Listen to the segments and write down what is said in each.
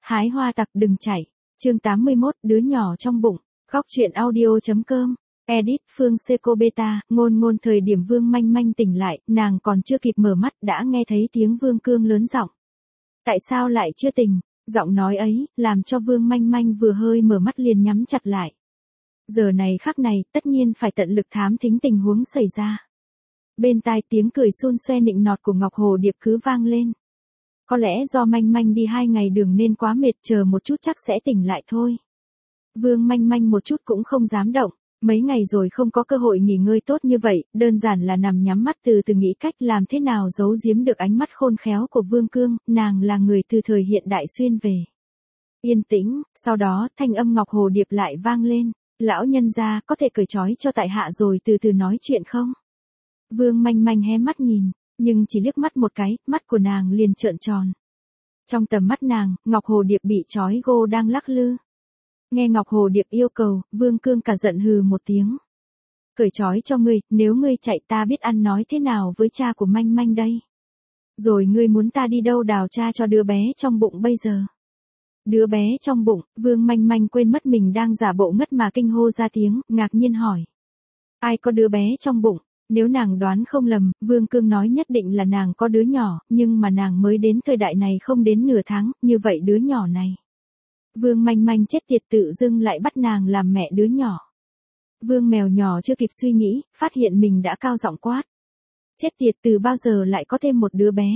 Hái hoa tặc đừng chạy. Chương 81, đứa nhỏ trong bụng. Góc truyện audio.com. Edit Phương Seco Beta. Ngôn thời điểm Vương Manh Manh tỉnh lại, nàng còn chưa kịp mở mắt đã nghe thấy tiếng Vương Cương lớn giọng. Tại sao lại chưa tỉnh? Giọng nói ấy, làm cho Vương Manh Manh vừa hơi mở mắt liền nhắm chặt lại. Giờ này khắc này, tất nhiên phải tận lực thám thính tình huống xảy ra. Bên tai tiếng cười xun xoe nịnh nọt của Ngọc Hồ Điệp cứ vang lên. Có lẽ do Manh Manh đi 2 ngày đường nên quá mệt, chờ một chút chắc sẽ tỉnh lại thôi. Vương Manh Manh một chút cũng không dám động, mấy ngày rồi không có cơ hội nghỉ ngơi tốt như vậy, đơn giản là nằm nhắm mắt từ từ nghĩ cách làm thế nào giấu giếm được ánh mắt khôn khéo của Vương Cương, nàng là người từ thời hiện đại xuyên về. Yên tĩnh, sau đó thanh âm Ngọc Hồ Điệp lại vang lên, lão nhân gia có thể cởi trói cho tại hạ rồi từ từ nói chuyện không? Vương Manh Manh hé mắt nhìn, nhưng chỉ liếc mắt một cái, mắt của nàng liền trợn tròn. Trong tầm mắt nàng, Ngọc Hồ Điệp bị trói gô đang lắc lư. Nghe Ngọc Hồ Điệp yêu cầu, Vương Cương cả giận hừ một tiếng. Cởi trói cho ngươi, nếu ngươi chạy ta biết ăn nói thế nào với cha của Manh Manh đây. Rồi ngươi muốn ta đi đâu đào cha cho đứa bé trong bụng bây giờ? Đứa bé trong bụng, Vương Manh Manh quên mất mình đang giả bộ ngất mà kinh hô ra tiếng, ngạc nhiên hỏi. Ai có đứa bé trong bụng? Nếu nàng đoán không lầm, Vương Cương nói nhất định là nàng có đứa nhỏ, nhưng mà nàng mới đến thời đại này không đến nửa tháng, như vậy đứa nhỏ này. Vương Manh Manh chết tiệt tự dưng lại bắt nàng làm mẹ đứa nhỏ. Vương mèo nhỏ chưa kịp suy nghĩ, phát hiện mình đã cao giọng quát. Chết tiệt, từ bao giờ lại có thêm một đứa bé?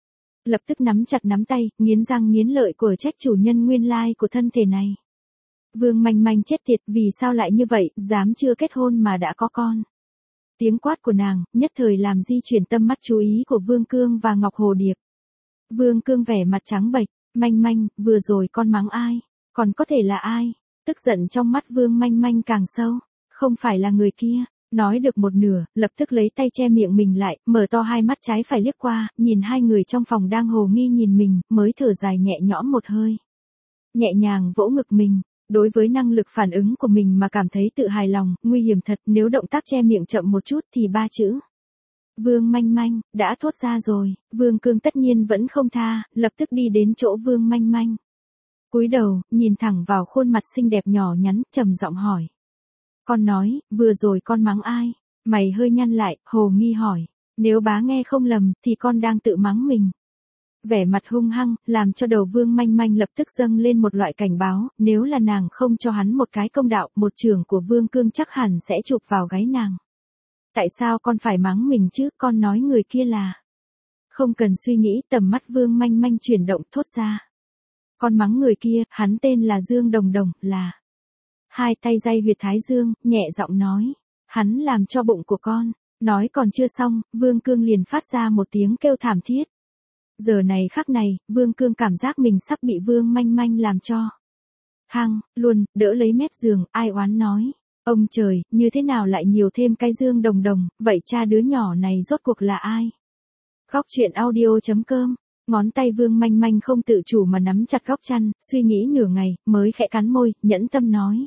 Lập tức nắm chặt nắm tay, nghiến răng nghiến lợi của trách chủ nhân nguyên lai của thân thể này. Vương Manh Manh chết tiệt, vì sao lại như vậy, dám chưa kết hôn mà đã có con. Tiếng quát của nàng, nhất thời làm di chuyển tâm mắt chú ý của Vương Cương và Ngọc Hồ Điệp. Vương Cương vẻ mặt trắng bệch, Manh Manh, vừa rồi con mắng ai? Còn có thể là ai? Tức giận trong mắt Vương Manh Manh càng sâu, không phải là người kia. Nói được một nửa, lập tức lấy tay che miệng mình lại, mở to hai mắt trái phải liếc qua, nhìn hai người trong phòng đang hồ nghi nhìn mình, mới thở dài nhẹ nhõm một hơi. Nhẹ nhàng vỗ ngực mình. Đối với năng lực phản ứng của mình mà cảm thấy tự hài lòng, nguy hiểm thật, nếu động tác che miệng chậm một chút thì 3 chữ. Vương Manh Manh, đã thốt ra rồi, Vương Cương tất nhiên vẫn không tha, lập tức đi đến chỗ Vương Manh Manh. Cúi đầu, nhìn thẳng vào khuôn mặt xinh đẹp nhỏ nhắn, trầm giọng hỏi. Con nói, vừa rồi con mắng ai? Mày hơi nhăn lại, hồ nghi hỏi. Nếu bá nghe không lầm, thì con đang tự mắng mình. Vẻ mặt hung hăng, làm cho đầu Vương Manh Manh lập tức dâng lên một loại cảnh báo, nếu là nàng không cho hắn một cái công đạo, một chưởng của Vương Cương chắc hẳn sẽ chụp vào gáy nàng. Tại sao con phải mắng mình chứ, con nói người kia là... Không cần suy nghĩ, tầm mắt Vương Manh Manh chuyển động thốt ra. Con mắng người kia, hắn tên là Dương Đồng Đồng, là... Hai tay day huyệt thái dương, nhẹ giọng nói. Hắn làm cho bụng của con. Nói còn chưa xong, Vương Cương liền phát ra một tiếng kêu thảm thiết. Giờ này khắc này, Vương Cương cảm giác mình sắp bị Vương Manh Manh làm cho. Hăng, luôn, đỡ lấy mép giường, ai oán nói. Ông trời, như thế nào lại nhiều thêm cái Dương Đồng Đồng, vậy cha đứa nhỏ này rốt cuộc là ai? Góc truyện audio.com. Ngón tay Vương Manh Manh không tự chủ mà nắm chặt góc chăn, suy nghĩ nửa ngày, mới khẽ cắn môi, nhẫn tâm nói.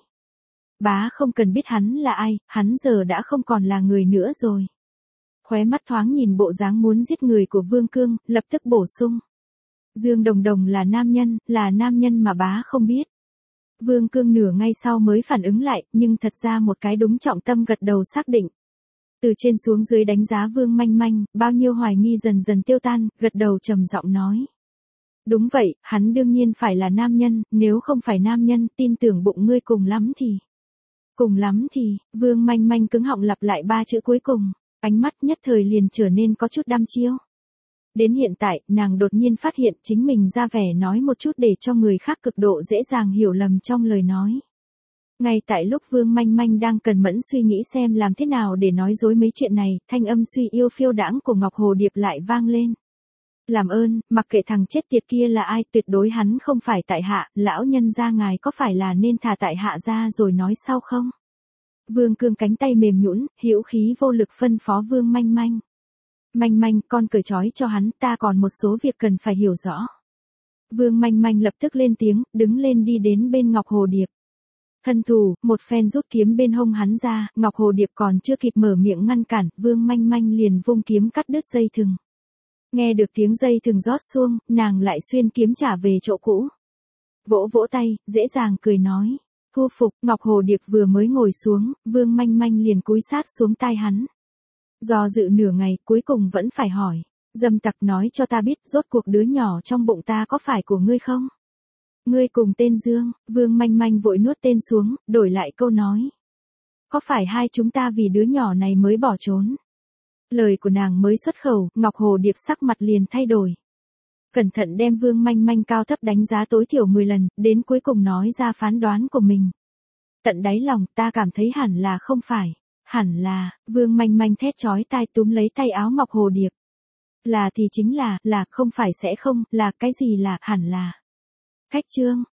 Bá không cần biết hắn là ai, hắn giờ đã không còn là người nữa rồi. Khóe mắt thoáng nhìn bộ dáng muốn giết người của Vương Cương, lập tức bổ sung. Dương Đồng Đồng là nam nhân mà bá không biết. Vương Cương nửa ngay sau mới phản ứng lại, nhưng thật ra một cái đúng trọng tâm gật đầu xác định. Từ trên xuống dưới đánh giá Vương Manh Manh, bao nhiêu hoài nghi dần dần tiêu tan, gật đầu trầm giọng nói. Đúng vậy, hắn đương nhiên phải là nam nhân, nếu không phải nam nhân, tin tưởng bụng ngươi cùng lắm thì... Cùng lắm thì, Vương Manh Manh cứng họng lặp lại 3 chữ cuối cùng. Ánh mắt nhất thời liền trở nên có chút đăm chiêu. Đến hiện tại, nàng đột nhiên phát hiện chính mình ra vẻ nói một chút để cho người khác cực độ dễ dàng hiểu lầm trong lời nói. Ngay tại lúc Vương Manh Manh đang cẩn mẫn suy nghĩ xem làm thế nào để nói dối mấy chuyện này, thanh âm suy yêu phiêu đãng của Ngọc Hồ Điệp lại vang lên. Làm ơn, mặc kệ thằng chết tiệt kia là ai, tuyệt đối hắn không phải tại hạ, lão nhân gia ngài có phải là nên thả tại hạ ra rồi nói sau không? Vương Cương cánh tay mềm nhũn, hữu khí vô lực phân phó Vương Manh Manh. Manh Manh, con cởi trói cho hắn, ta còn một số việc cần phải hiểu rõ. Vương Manh Manh lập tức lên tiếng, đứng lên đi đến bên Ngọc Hồ Điệp. Thân thủ, một phen rút kiếm bên hông hắn ra, Ngọc Hồ Điệp còn chưa kịp mở miệng ngăn cản, Vương Manh Manh liền vung kiếm cắt đứt dây thừng. Nghe được tiếng dây thừng rót xuông, nàng lại xuyên kiếm trả về chỗ cũ. vỗ vỗ tay, dễ dàng cười nói. Thu phục, Ngọc Hồ Điệp vừa mới ngồi xuống, Vương Manh Manh liền cúi sát xuống tai hắn. Do dự nửa ngày, cuối cùng vẫn phải hỏi. Dâm tặc, nói cho ta biết, rốt cuộc đứa nhỏ trong bụng ta có phải của ngươi không? Ngươi cùng tên Dương. Vương Manh Manh vội nuốt tên xuống, đổi lại câu nói. Có phải hai chúng ta vì đứa nhỏ này mới bỏ trốn? Lời của nàng mới xuất khẩu, Ngọc Hồ Điệp sắc mặt liền thay đổi. Cẩn thận đem Vương Manh Manh cao thấp đánh giá tối thiểu 10 lần, đến cuối cùng nói ra phán đoán của mình. Tận đáy lòng, ta cảm thấy hẳn là không phải. Hẳn là, Vương Manh Manh thét chói tai túm lấy tay áo Ngọc Hồ Điệp. Là thì chính là, không phải sẽ không, là cái gì là, hẳn là. Cách chương.